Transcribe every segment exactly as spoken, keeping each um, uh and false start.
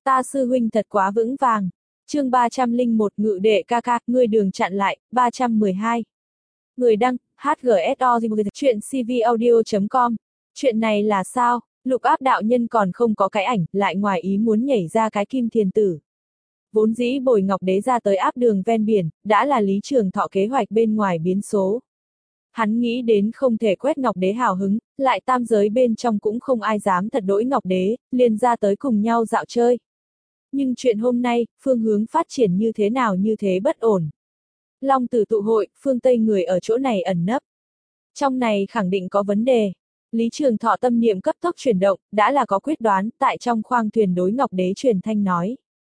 Ta sư huynh thật quá vững vàng. Chương ba trăm lẻ một Ngự đệ ca ca, ngươi đường chặn lại, ba trăm mười hai. Người đăng, hát giê ét o chuyện c v audio chấm com. Chuyện này là sao? Lục Áp đạo nhân còn không có cái ảnh, lại ngoài ý muốn nhảy ra cái kim thiền tử. Vốn dĩ bồi Ngọc Đế ra tới áp đường ven biển, đã là Lý Trường Thọ kế hoạch bên ngoài biến số. Hắn nghĩ đến không thể quét Ngọc Đế hào hứng, lại tam giới bên trong cũng không ai dám thật đỗi Ngọc Đế, liền ra tới cùng nhau dạo chơi. Nhưng chuyện hôm nay, phương hướng phát triển như thế nào như thế bất ổn. Long Tử tụ hội, phương Tây người ở chỗ này ẩn nấp. Trong này khẳng định có vấn đề. Lý Trường Thọ tâm niệm cấp tốc chuyển động, đã là có quyết đoán, tại trong khoang thuyền đối Ngọc Đế truyền thanh nói.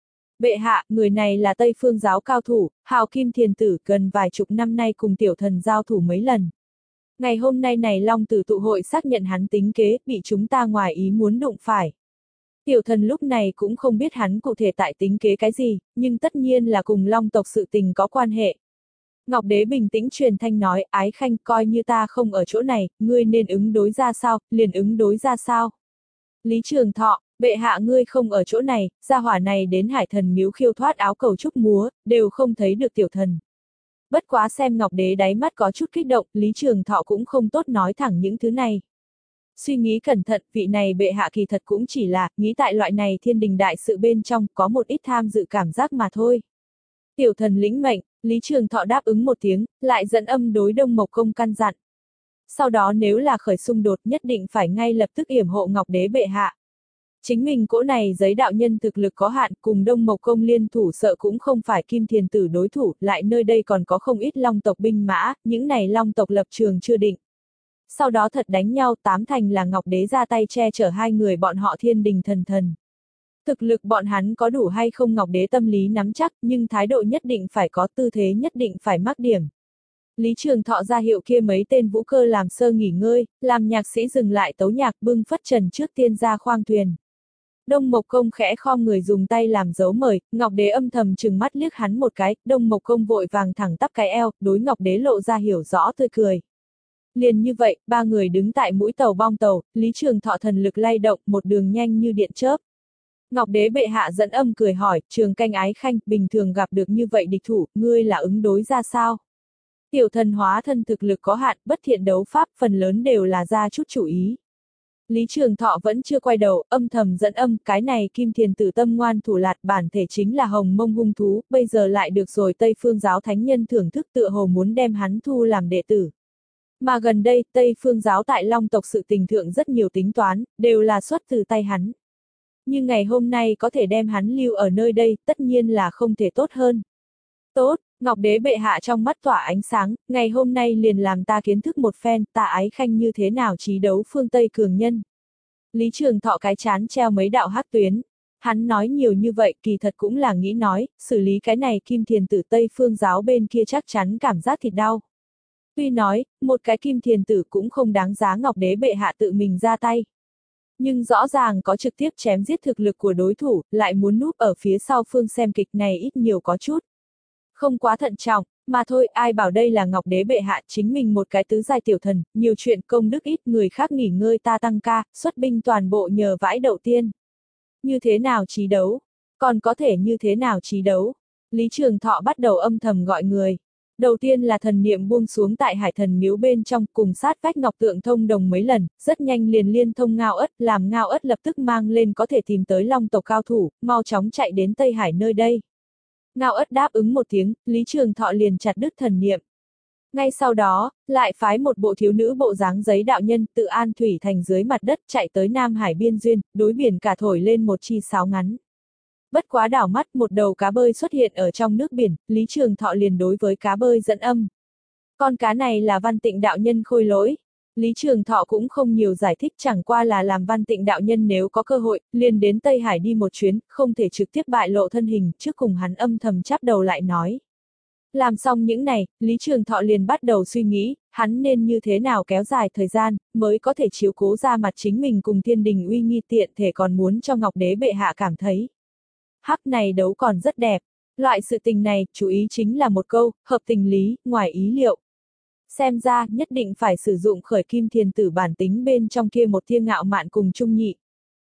Bệ hạ, người này là Tây Phương giáo cao thủ, hào kim thiền tử, gần vài chục năm nay cùng tiểu thần giao thủ mấy lần. Ngày hôm nay này Long Tử tụ hội xác nhận hắn tính kế, bị chúng ta ngoài ý muốn đụng phải. Tiểu thần lúc này cũng không biết hắn cụ thể tại tính kế cái gì, nhưng tất nhiên là cùng Long tộc sự tình có quan hệ. Ngọc Đế bình tĩnh truyền thanh nói, Ái Khanh, coi như ta không ở chỗ này, ngươi nên ứng đối ra sao, liền ứng đối ra sao. Lý Trường Thọ, bệ hạ ngươi không ở chỗ này, gia hỏa này đến Hải Thần miếu khiêu thoát áo cầu trúc múa, đều không thấy được tiểu thần. Bất quá xem Ngọc Đế đáy mắt có chút kích động, Lý Trường Thọ cũng không tốt nói thẳng những thứ này. Suy nghĩ cẩn thận, vị này bệ hạ kỳ thật cũng chỉ là, nghĩ tại loại này thiên đình đại sự bên trong, có một ít tham dự cảm giác mà thôi. Tiểu thần lĩnh mệnh, Lý Trường Thọ đáp ứng một tiếng, lại dẫn âm đối Đông Mộc Công căn dặn. Sau đó nếu là khởi xung đột nhất định phải ngay lập tức yểm hộ Ngọc Đế bệ hạ. Chính mình cỗ này giấy đạo nhân thực lực có hạn, cùng Đông Mộc Công liên thủ sợ cũng không phải kim thiền tử đối thủ, lại nơi đây còn có không ít Long tộc binh mã, những này Long tộc lập trường chưa định. Sau đó thật đánh nhau, tám thành là Ngọc Đế ra tay che chở hai người bọn họ thiên đình thần thần. Thực lực bọn hắn có đủ hay không Ngọc Đế tâm lý nắm chắc, nhưng thái độ nhất định phải có, tư thế nhất định phải mắc điểm. Lý Trường Thọ ra hiệu kia mấy tên vũ cơ làm sơ nghỉ ngơi, làm nhạc sĩ dừng lại tấu nhạc bưng phất trần trước tiên ra khoang thuyền. Đông Mộc Công khẽ khom người dùng tay làm dấu mời, Ngọc Đế âm thầm trừng mắt liếc hắn một cái, Đông Mộc Công vội vàng thẳng tắp cái eo, đối Ngọc Đế lộ ra hiểu rõ tươi cười. Liền như vậy, ba người đứng tại mũi tàu bong tàu, Lý Trường Thọ thần lực lay động, một đường nhanh như điện chớp. Ngọc Đế bệ hạ dẫn âm cười hỏi, Trường Canh Ái Khanh, bình thường gặp được như vậy địch thủ, ngươi là ứng đối ra sao? Tiểu thần hóa thân thực lực có hạn, bất thiện đấu pháp, phần lớn đều là ra chút chủ ý. Lý Trường Thọ vẫn chưa quay đầu, âm thầm dẫn âm, cái này kim thiền tử tâm ngoan thủ lạt bản thể chính là hồng mông hung thú, bây giờ lại được rồi Tây Phương giáo thánh nhân thưởng thức tựa hồ muốn đem hắn thu làm đệ tử. Mà gần đây, Tây Phương giáo tại Long tộc sự tình thượng rất nhiều tính toán, đều là xuất từ tay hắn. Nhưng ngày hôm nay có thể đem hắn lưu ở nơi đây, tất nhiên là không thể tốt hơn. Tốt, Ngọc Đế bệ hạ trong mắt tỏa ánh sáng, ngày hôm nay liền làm ta kiến thức một phen, ta Ái Khanh như thế nào trí đấu phương Tây cường nhân. Lý Trường Thọ cái chán treo mấy đạo hắc tuyến. Hắn nói nhiều như vậy kỳ thật cũng là nghĩ nói, xử lý cái này kim thiền tử Tây Phương giáo bên kia chắc chắn cảm giác thịt đau. Tuy nói, một cái kim thiền tử cũng không đáng giá Ngọc Đế bệ hạ tự mình ra tay. Nhưng rõ ràng có trực tiếp chém giết thực lực của đối thủ, lại muốn núp ở phía sau phương xem kịch này ít nhiều có chút. Không quá thận trọng, mà thôi ai bảo đây là Ngọc Đế bệ hạ chính mình một cái tứ giai tiểu thần, nhiều chuyện công đức ít người khác nghỉ ngơi ta tăng ca, xuất binh toàn bộ nhờ vãi đậu tiên. Như thế nào trí đấu? Còn có thể như thế nào trí đấu? Lý Trường Thọ bắt đầu âm thầm gọi người. Đầu tiên là thần niệm buông xuống tại Hải Thần miếu bên trong cùng sát vách ngọc tượng thông đồng mấy lần, rất nhanh liền liên thông Ngao Ất, làm Ngao Ất lập tức mang lên có thể tìm tới Long tộc cao thủ, mau chóng chạy đến Tây Hải nơi đây. Ngao Ất đáp ứng một tiếng, Lý Trường Thọ liền chặt đứt thần niệm. Ngay sau đó, lại phái một bộ thiếu nữ bộ dáng giấy đạo nhân tự an thủy thành dưới mặt đất chạy tới Nam Hải biên duyên, đối biển cả thổi lên một chi sáo ngắn. Bất quá đảo mắt một đầu cá bơi xuất hiện ở trong nước biển, Lý Trường Thọ liền đối với cá bơi dẫn âm. Con cá này là Văn Tịnh đạo nhân khôi lỗi. Lý Trường Thọ cũng không nhiều giải thích chẳng qua là làm Văn Tịnh đạo nhân nếu có cơ hội, liền đến Tây Hải đi một chuyến, không thể trực tiếp bại lộ thân hình, trước cùng hắn âm thầm chắp đầu lại nói. Làm xong những này, Lý Trường Thọ liền bắt đầu suy nghĩ, hắn nên như thế nào kéo dài thời gian, mới có thể chiếu cố ra mặt chính mình cùng thiên đình uy nghi tiện thể còn muốn cho Ngọc Đế bệ hạ cảm thấy. Hắc này đấu còn rất đẹp. Loại sự tình này, chú ý chính là một câu, hợp tình lý, ngoài ý liệu. Xem ra, nhất định phải sử dụng khởi kim thiền tử bản tính bên trong kia một tia ngạo mạn cùng trung nhị.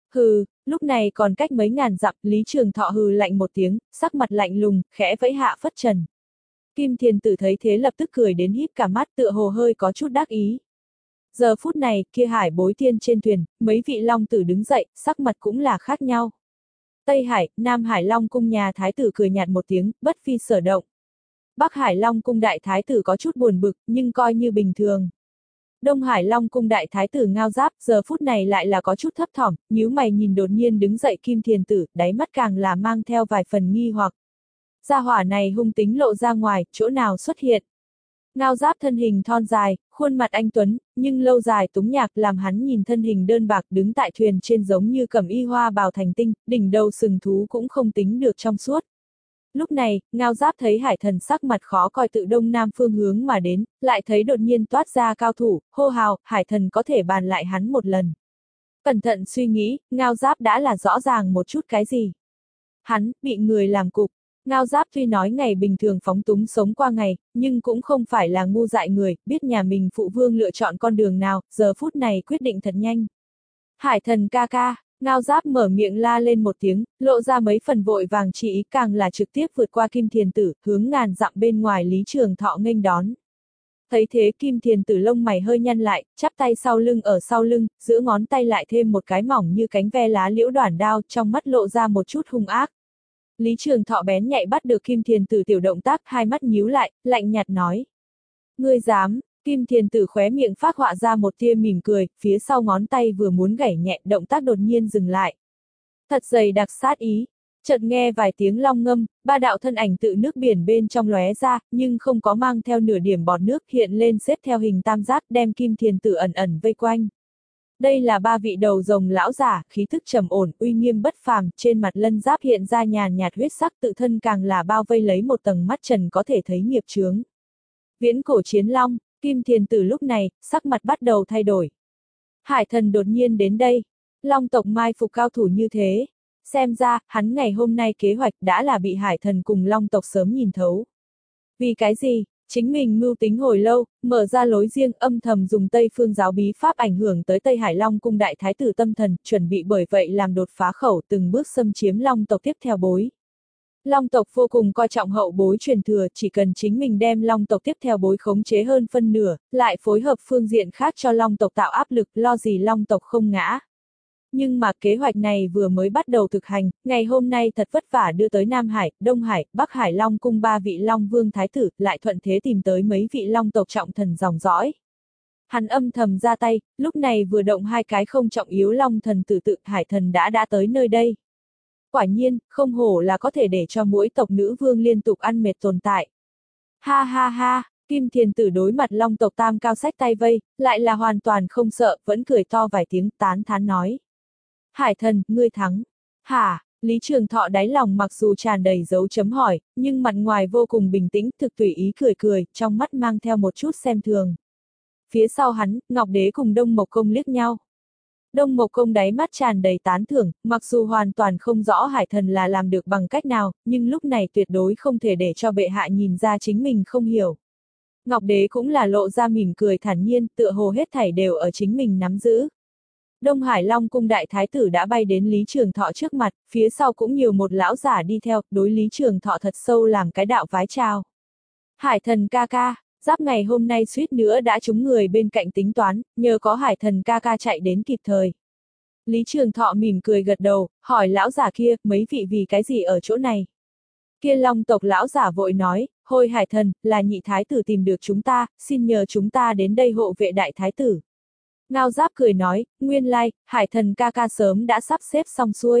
Hừ, lúc này còn cách mấy ngàn dặm, Lý Trường Thọ hừ lạnh một tiếng, sắc mặt lạnh lùng, khẽ vẫy hạ phất trần. Kim Thiền Tử thấy thế lập tức cười đến híp cả mắt, tựa hồ hơi có chút đắc ý. Giờ phút này, kia Hải Bối Thiên trên thuyền, mấy vị long tử đứng dậy, sắc mặt cũng là khác nhau. Tây Hải, Nam Hải Long cung nhà thái tử cười nhạt một tiếng, bất phi sở động. Bắc Hải Long cung đại thái tử có chút buồn bực, nhưng coi như bình thường. Đông Hải Long cung đại thái tử Ngao Giáp, giờ phút này lại là có chút thấp thỏm, nhíu mày nhìn đột nhiên đứng dậy Kim Thiền Tử, đáy mắt càng là mang theo vài phần nghi hoặc. Gia hỏa này hung tính lộ ra ngoài, chỗ nào xuất hiện. Ngao Giáp thân hình thon dài, khuôn mặt anh tuấn, nhưng lâu dài túng nhạc làm hắn nhìn thân hình đơn bạc đứng tại thuyền trên giống như cẩm y hoa bào thành tinh, đỉnh đầu sừng thú cũng không tính được trong suốt. Lúc này, Ngao Giáp thấy Hải Thần sắc mặt khó coi tự đông nam phương hướng mà đến, lại thấy đột nhiên toát ra cao thủ, hô hào, Hải Thần có thể bàn lại hắn một lần. Cẩn thận suy nghĩ, Ngao Giáp đã là rõ ràng một chút cái gì. Hắn, bị người làm cục. Ngao Giáp tuy nói ngày bình thường phóng túng sống qua ngày, nhưng cũng không phải là ngu dại người, biết nhà mình phụ vương lựa chọn con đường nào, giờ phút này quyết định thật nhanh. Hải Thần ca ca, Ngao Giáp mở miệng la lên một tiếng, lộ ra mấy phần vội vàng chỉ ý càng là trực tiếp vượt qua Kim Thiền Tử, hướng ngàn dặm bên ngoài Lý Trường Thọ nghênh đón. Thấy thế Kim Thiền Tử lông mày hơi nhăn lại, chắp tay sau lưng ở sau lưng, giữa ngón tay lại thêm một cái mỏng như cánh ve lá liễu đoản đao, trong mắt lộ ra một chút hung ác. Lý Trường Thọ bén nhạy bắt được Kim Thiền Tử tiểu động tác, hai mắt nhíu lại, lạnh nhạt nói. Ngươi dám, Kim Thiền Tử khóe miệng phác họa ra một tia mỉm cười, phía sau ngón tay vừa muốn gảy nhẹ, động tác đột nhiên dừng lại. Thật dày đặc sát ý, chợt nghe vài tiếng long ngâm, ba đạo thân ảnh tự nước biển bên trong lóe ra, nhưng không có mang theo nửa điểm bọt nước hiện lên xếp theo hình tam giác đem Kim Thiền Tử ẩn ẩn vây quanh. Đây là ba vị đầu rồng lão giả, khí thức trầm ổn, uy nghiêm bất phàm, trên mặt lân giáp hiện ra nhàn nhạt huyết sắc, tự thân càng là bao vây lấy một tầng mắt trần có thể thấy nghiệp chướng. Viễn cổ chiến long, Kim Thiền Tử lúc này, sắc mặt bắt đầu thay đổi. Hải Thần đột nhiên đến đây, long tộc mai phục cao thủ như thế, xem ra, hắn ngày hôm nay kế hoạch đã là bị Hải Thần cùng long tộc sớm nhìn thấu. Vì cái gì? Chính mình mưu tính hồi lâu, mở ra lối riêng âm thầm dùng Tây phương giáo bí pháp ảnh hưởng tới Tây Hải Long cung đại thái tử tâm thần, chuẩn bị bởi vậy làm đột phá khẩu từng bước xâm chiếm long tộc tiếp theo bối. Long tộc vô cùng coi trọng hậu bối truyền thừa, chỉ cần chính mình đem long tộc tiếp theo bối khống chế hơn phân nửa, lại phối hợp phương diện khác cho long tộc tạo áp lực, lo gì long tộc không ngã. Nhưng mà kế hoạch này vừa mới bắt đầu thực hành, ngày hôm nay thật vất vả đưa tới Nam Hải, Đông Hải, Bắc Hải Long cung ba vị Long Vương Thái tử, lại thuận thế tìm tới mấy vị Long tộc trọng thần dòng dõi. Hắn âm thầm ra tay, lúc này vừa động hai cái không trọng yếu Long thần tử tự Hải Thần đã đã tới nơi đây. Quả nhiên, không hổ là có thể để cho mỗi tộc nữ vương liên tục ăn mệt tồn tại. Ha ha ha, Kim Thiền Tử đối mặt Long tộc tam cao sách tay vây, lại là hoàn toàn không sợ, vẫn cười to vài tiếng tán thán nói. Hải Thần, ngươi thắng. Hả? Lý Trường Thọ đáy lòng mặc dù tràn đầy dấu chấm hỏi, nhưng mặt ngoài vô cùng bình tĩnh, thực tùy ý cười cười, trong mắt mang theo một chút xem thường. Phía sau hắn, Ngọc Đế cùng Đông Mộc Công liếc nhau. Đông Mộc Công đáy mắt tràn đầy tán thưởng, mặc dù hoàn toàn không rõ Hải Thần là làm được bằng cách nào, nhưng lúc này tuyệt đối không thể để cho bệ hạ nhìn ra chính mình không hiểu. Ngọc Đế cũng là lộ ra mỉm cười thản nhiên, tựa hồ hết thảy đều ở chính mình nắm giữ. Đông Hải Long cung đại thái tử đã bay đến Lý Trường Thọ trước mặt, phía sau cũng nhiều một lão giả đi theo, đối Lý Trường Thọ thật sâu làm cái đạo vái chào. Hải Thần ca ca, Giáp ngày hôm nay suýt nữa đã trúng người bên cạnh tính toán, nhờ có Hải Thần ca ca chạy đến kịp thời. Lý Trường Thọ mỉm cười gật đầu, hỏi lão giả kia, mấy vị vì cái gì ở chỗ này? Kia Long tộc lão giả vội nói, Hôi Hải Thần, là nhị thái tử tìm được chúng ta, xin nhờ chúng ta đến đây hộ vệ đại thái tử. Ngao Giáp cười nói, nguyên lai, Hải Thần ca ca sớm đã sắp xếp xong xuôi.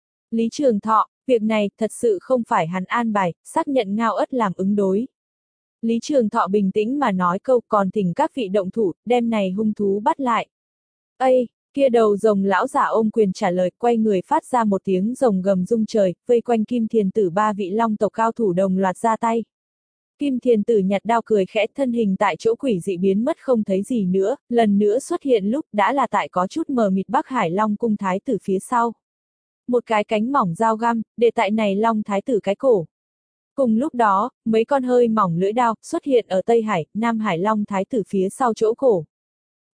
Lý Trường Thọ, việc này thật sự không phải hắn an bài, xác nhận Ngao Ất làm ứng đối. Lý Trường Thọ bình tĩnh mà nói câu, còn thỉnh các vị động thủ, đem này hung thú bắt lại. Ây, kia đầu rồng lão giả ôm quyền trả lời, quay người phát ra một tiếng rồng gầm rung trời, vây quanh Kim Thiền Tử ba vị Long tộc cao thủ đồng loạt ra tay. Kim Thiền Tử nhặt đao cười khẽ, thân hình tại chỗ quỷ dị biến mất không thấy gì nữa, lần nữa xuất hiện lúc đã là tại có chút mờ mịt Bắc Hải Long cung thái tử phía sau. Một cái cánh mỏng dao găm, để tại này Long thái tử cái cổ. Cùng lúc đó, mấy con hơi mỏng lưỡi đao xuất hiện ở Tây Hải, Nam Hải Long thái tử phía sau chỗ cổ.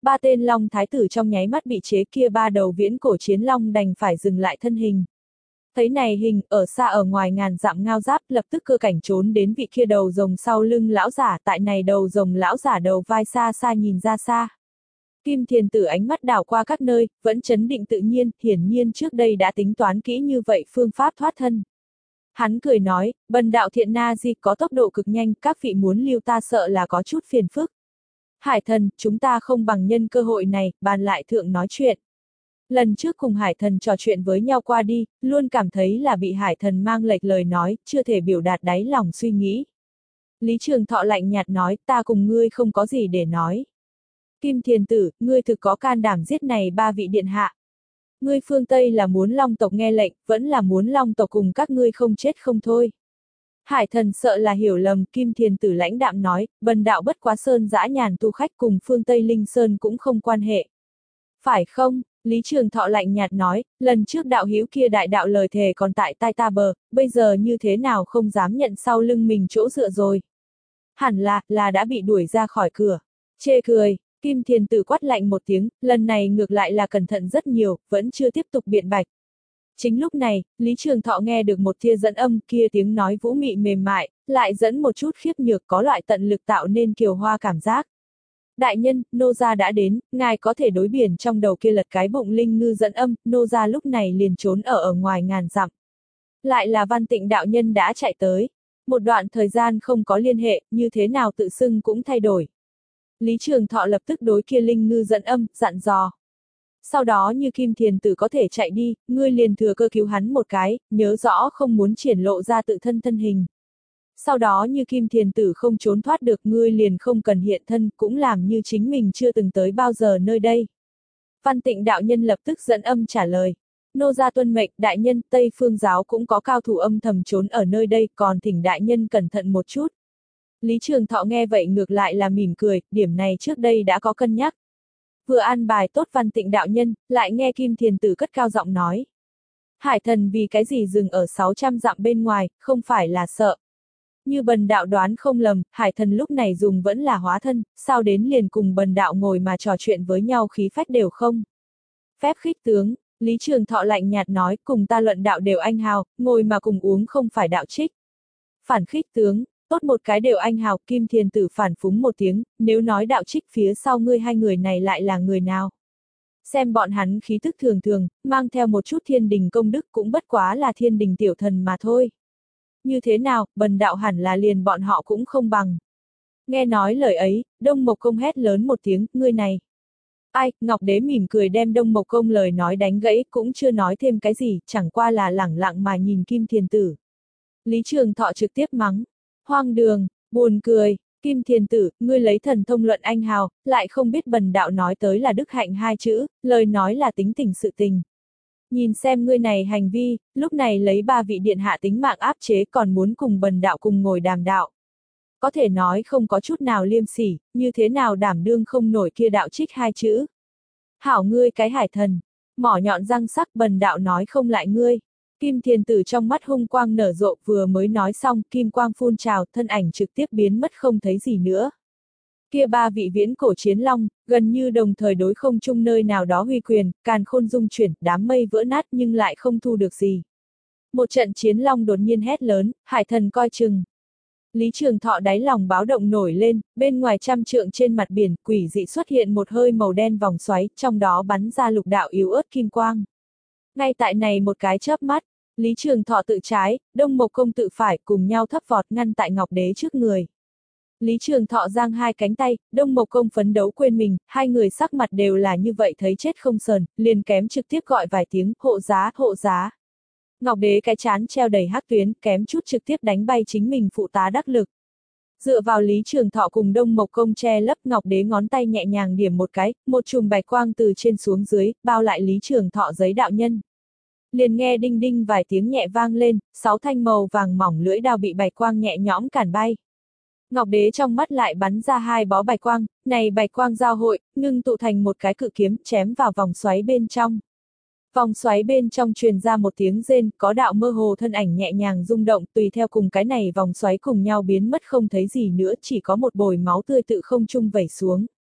Ba tên long thái tử trong nháy mắt bị chế kia ba đầu viễn cổ chiến long đành phải dừng lại thân hình. Thấy này hình, ở xa ở ngoài ngàn dặm ngao giáp lập tức cơ cảnh trốn đến vị kia đầu rồng sau lưng lão giả, tại này đầu rồng lão giả đầu vai xa xa nhìn ra xa. Kim Thiền Tử ánh mắt đảo qua các nơi, vẫn chấn định tự nhiên, hiển nhiên trước đây đã tính toán kỹ như vậy phương pháp thoát thân. Hắn cười nói, bần đạo Thiện Na Di có tốc độ cực nhanh, các vị muốn lưu ta sợ là có chút phiền phức. Hải thần, chúng ta không bằng nhân cơ hội này, bàn lại thượng nói chuyện. Lần trước cùng Hải thần trò chuyện với nhau qua đi, luôn cảm thấy là bị Hải thần mang lệch lời nói, chưa thể biểu đạt đáy lòng suy nghĩ. Lý Trường Thọ lạnh nhạt nói, ta cùng ngươi không có gì để nói. Kim Thiền Tử, ngươi thực có can đảm giết này ba vị điện hạ. Ngươi phương Tây là muốn Long tộc nghe lệnh, vẫn là muốn Long tộc cùng các ngươi không chết không thôi. Hải thần sợ là hiểu lầm, Kim Thiền Tử lãnh đạm nói, bần đạo bất quá sơn dã nhàn tu khách cùng phương Tây Linh Sơn cũng không quan hệ. Phải không? Lý Trường Thọ lạnh nhạt nói, lần trước đạo hữu kia đại đạo lời thề còn tại tai ta bờ, bây giờ như thế nào không dám nhận sau lưng mình chỗ dựa rồi. Hẳn là, là đã bị đuổi ra khỏi cửa. Chê cười, Kim Thiền Tử quát lạnh một tiếng, lần này ngược lại là cẩn thận rất nhiều, vẫn chưa tiếp tục biện bạch. Chính lúc này, Lý Trường Thọ nghe được một tia dẫn âm, kia tiếng nói vũ mị mềm mại, lại dẫn một chút khiếp nhược, có loại tận lực tạo nên kiều hoa cảm giác. Đại nhân, nô gia đã đến, ngài có thể đối biển trong đầu kia lật cái bụng linh ngư dẫn âm, nô gia lúc này liền trốn ở ở ngoài ngàn dặm. Lại là Văn Tịnh đạo nhân đã chạy tới. Một đoạn thời gian không có liên hệ, như thế nào tự xưng cũng thay đổi. Lý Trường Thọ lập tức đối kia linh ngư dẫn âm, dặn dò. Sau đó như Kim Thiền Tử có thể chạy đi, ngươi liền thừa cơ cứu hắn một cái, nhớ rõ không muốn triển lộ ra tự thân thân hình. Sau đó như Kim Thiền Tử không trốn thoát được, ngươi liền không cần hiện thân, cũng làm như chính mình chưa từng tới bao giờ nơi đây. Văn Tịnh đạo nhân lập tức dẫn âm trả lời. Nô gia tuân mệnh, đại nhân, Tây Phương giáo cũng có cao thủ âm thầm trốn ở nơi đây, còn thỉnh đại nhân cẩn thận một chút. Lý Trường Thọ nghe vậy ngược lại là mỉm cười, điểm này trước đây đã có cân nhắc. Vừa an bài tốt Văn Tịnh đạo nhân, lại nghe Kim Thiền Tử cất cao giọng nói. Hải thần vì cái gì dừng ở sáu trăm dặm bên ngoài, không phải là sợ. Như bần đạo đoán không lầm, Hải thần lúc này dùng vẫn là hóa thân, sao đến liền cùng bần đạo ngồi mà trò chuyện với nhau khí phách đều không. Phép khích tướng, Lý Trường Thọ lạnh nhạt nói, cùng ta luận đạo đều anh hào, ngồi mà cùng uống không phải đạo trích. Phản khích tướng, tốt một cái đều anh hào, Kim Thiền Tử phản phúng một tiếng, nếu nói đạo trích phía sau ngươi hai người này lại là người nào. Xem bọn hắn khí thức thường thường, mang theo một chút thiên đình công đức cũng bất quá là thiên đình tiểu thần mà thôi. Như thế nào, bần đạo hẳn là liền bọn họ cũng không bằng. Nghe nói lời ấy, Đông Mộc Công hét lớn một tiếng, ngươi này. Ai, Ngọc Đế mỉm cười đem Đông Mộc Công lời nói đánh gãy, cũng chưa nói thêm cái gì, chẳng qua là lẳng lặng mà nhìn Kim Thiền Tử. Lý Trường Thọ trực tiếp mắng. Hoang đường, buồn cười, Kim Thiền Tử, ngươi lấy thần thông luận anh hào, lại không biết bần đạo nói tới là đức hạnh hai chữ, lời nói là tính tình sự tình. Nhìn xem ngươi này hành vi, lúc này lấy ba vị điện hạ tính mạng áp chế còn muốn cùng bần đạo cùng ngồi đàm đạo. Có thể nói không có chút nào liêm sỉ, như thế nào đảm đương không nổi kia đạo trích hai chữ. Hảo ngươi cái hải thần, mỏ nhọn răng sắc bần đạo nói không lại ngươi. Kim Thiền Tử trong mắt hung quang nở rộ, vừa mới nói xong, kim quang phun trào, thân ảnh trực tiếp biến mất không thấy gì nữa. Kia ba vị viễn cổ chiến long, gần như đồng thời đối không chung nơi nào đó huy quyền, càn khôn dung chuyển, đám mây vỡ nát nhưng lại không thu được gì. Một trận chiến long đột nhiên hét lớn, hải thần coi chừng. Lý Trường Thọ đáy lòng báo động nổi lên, bên ngoài trăm trượng trên mặt biển, quỷ dị xuất hiện một hơi màu đen vòng xoáy, trong đó bắn ra lục đạo yếu ớt kim quang. Ngay tại này một cái chớp mắt, Lý Trường Thọ tự trái, Đông Mộc Công tự phải cùng nhau thấp vọt ngăn tại Ngọc Đế trước người. Lý Trường Thọ giang hai cánh tay, Đông Mộc Công phấn đấu quên mình, hai người sắc mặt đều là như vậy thấy chết không sờn, liền kém trực tiếp gọi vài tiếng, hộ giá, hộ giá. Ngọc Đế cái chán treo đầy hắc tuyến, kém chút trực tiếp đánh bay chính mình phụ tá đắc lực. Dựa vào Lý Trường Thọ cùng Đông Mộc Công che lấp, Ngọc Đế ngón tay nhẹ nhàng điểm một cái, một chùm bạch quang từ trên xuống dưới, bao lại Lý Trường Thọ giấy đạo nhân. Liền nghe đinh đinh vài tiếng nhẹ vang lên, sáu thanh màu vàng mỏng lưỡi đao bị bạch quang nhẹ nhõm cản bay. Ngọc Đế trong mắt lại bắn ra hai bó bạch quang, này bạch quang giao hội, ngưng tụ thành một cái cự kiếm, chém vào vòng xoáy bên trong. Vòng xoáy bên trong truyền ra một tiếng rên, có đạo mơ hồ thân ảnh nhẹ nhàng rung động, tùy theo cùng cái này vòng xoáy cùng nhau biến mất không thấy gì nữa, chỉ có một bồi máu tươi tự không trung vẩy xuống.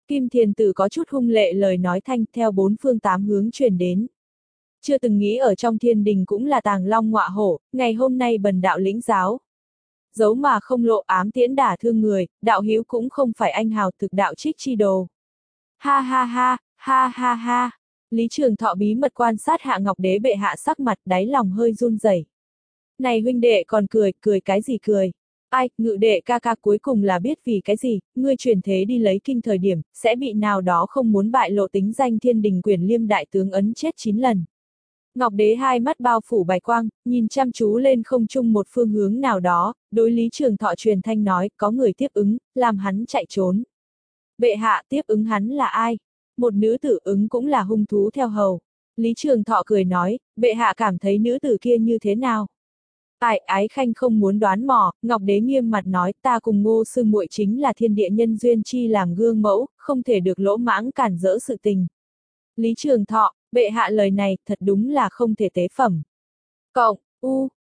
Kim Thiền Tử có chút hung lệ lời nói thanh theo bốn phương tám hướng truyền đến. Chưa từng nghĩ ở trong thiên đình cũng là tàng long ngọa hổ, ngày hôm nay bần đạo lĩnh giáo. Giấu mà không lộ ám tiễn đả thương người, đạo hiếu cũng không phải anh hào thực đạo trích chi đồ. Ha ha ha, ha ha ha. Lý Trường Thọ bí mật quan sát Hạ Ngọc Đế bệ hạ sắc mặt đáy lòng hơi run rẩy. Này huynh đệ còn cười, cười cái gì cười? Ai, ngự đệ ca ca cuối cùng là biết vì cái gì, ngươi truyền thế đi lấy kinh thời điểm, sẽ bị nào đó không muốn bại lộ tính danh thiên đình quyền liêm đại tướng ấn chết chín lần. Ngọc Đế hai mắt bao phủ bạch quang, nhìn chăm chú lên không trung một phương hướng nào đó, đối Lý Trường Thọ truyền thanh nói, có người tiếp ứng, làm hắn chạy trốn. Bệ hạ tiếp ứng hắn là ai? Một nữ tử ứng cũng là hung thú theo hầu. Lý Trường Thọ cười nói, bệ hạ cảm thấy nữ tử kia như thế nào? Ai, Ái Khanh không muốn đoán mò, Ngọc Đế nghiêm mặt nói, ta cùng Ngô sư muội chính là thiên địa nhân duyên chi làm gương mẫu, không thể được lỗ mãng cản rỡ sự tình. Lý Trường Thọ, bệ hạ lời này, thật đúng là không thể tế phẩm. Cộng, u,